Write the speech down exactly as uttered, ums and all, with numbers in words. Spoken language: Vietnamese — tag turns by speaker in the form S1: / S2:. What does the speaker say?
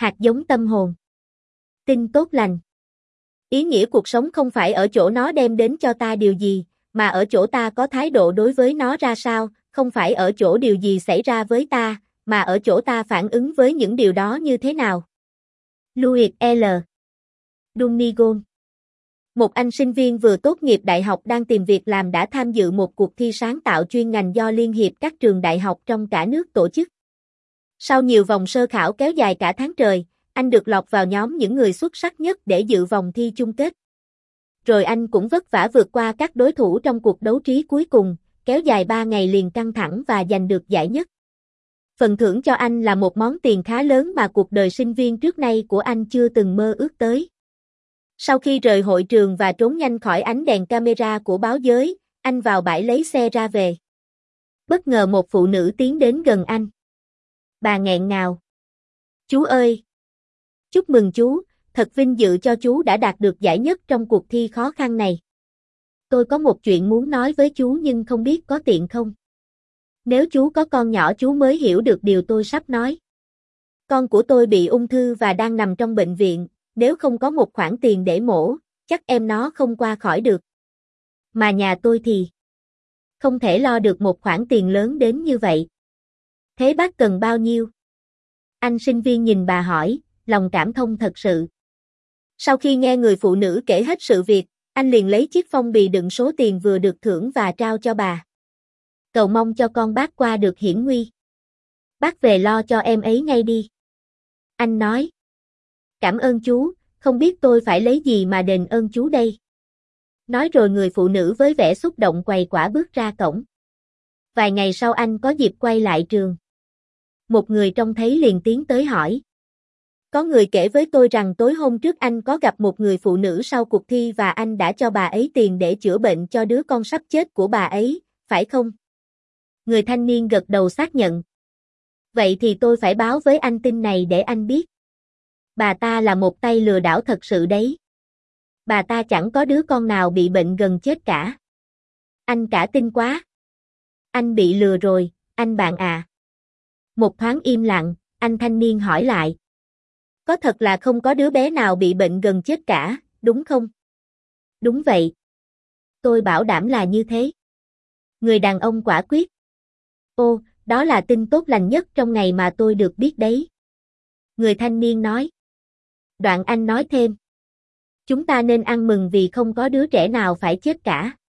S1: Hạt giống tâm hồn. Tin tốt lành. Ý nghĩa cuộc sống không phải ở chỗ nó đem đến cho ta điều gì, mà ở chỗ ta có thái độ đối với nó ra sao, không phải ở chỗ điều gì xảy ra với ta, mà ở chỗ ta phản ứng với những điều đó như thế nào. Louis L. Dumnigon. Một anh sinh viên vừa tốt nghiệp đại học đang tìm việc làm đã tham dự một cuộc thi sáng tạo chuyên ngành do Liên hiệp các trường đại học trong cả nước tổ chức. Sau nhiều vòng sơ khảo kéo dài cả tháng trời, anh được lọt vào nhóm những người xuất sắc nhất để dự vòng thi chung kết. Rồi anh cũng vất vả vượt qua các đối thủ trong cuộc đấu trí cuối cùng, kéo dài ba ngày liền căng thẳng và giành được giải nhất. Phần thưởng cho anh là một món tiền khá lớn mà cuộc đời sinh viên trước nay của anh chưa từng mơ ước tới. Sau khi rời hội trường và trốn nhanh khỏi ánh đèn camera của báo giới, anh vào bãi lấy xe ra về. Bất ngờ một phụ nữ tiến đến gần anh. Bà nghẹn ngào. Chú ơi! Chúc mừng chú, thật vinh dự cho chú đã đạt được giải nhất trong cuộc thi khó khăn này. Tôi có một chuyện muốn nói với chú nhưng không biết có tiện không? Nếu chú có con nhỏ chú mới hiểu được điều tôi sắp nói. Con của tôi bị ung thư và đang nằm trong bệnh viện, nếu không có một khoản tiền để mổ, chắc em nó không qua khỏi được. Mà nhà tôi thì không thể lo được một khoản tiền lớn đến như vậy. Thế bác cần bao nhiêu? Anh sinh viên nhìn bà hỏi, lòng cảm thông thật sự. Sau khi nghe người phụ nữ kể hết sự việc, anh liền lấy chiếc phong bì đựng số tiền vừa được thưởng và trao cho bà. Cầu mong cho con bác qua được hiểm nguy. Bác về lo cho em ấy ngay đi. Anh nói. Cảm ơn chú, không biết tôi phải lấy gì mà đền ơn chú đây. Nói rồi người phụ nữ với vẻ xúc động quầy quả bước ra cổng. Vài ngày sau anh có dịp quay lại trường. Một người trông thấy liền tiến tới hỏi. Có người kể với tôi rằng tối hôm trước anh có gặp một người phụ nữ sau cuộc thi và anh đã cho bà ấy tiền để chữa bệnh cho đứa con sắp chết của bà ấy, phải không? Người thanh niên gật đầu xác nhận. Vậy thì tôi phải báo với anh tin này để anh biết. Bà ta là một tay lừa đảo thật sự đấy. Bà ta chẳng có đứa con nào bị bệnh gần chết cả. Anh cả tin quá. Anh bị lừa rồi, anh bạn à. Một thoáng im lặng, anh thanh niên hỏi lại. Có thật là không có đứa bé nào bị bệnh gần chết cả, đúng không? Đúng vậy. Tôi bảo đảm là như thế. Người đàn ông quả quyết. Ô, đó là tin tốt lành nhất trong ngày mà tôi được biết đấy. Người thanh niên nói. Đoạn anh nói thêm. Chúng ta nên ăn mừng vì không có đứa trẻ nào phải chết cả.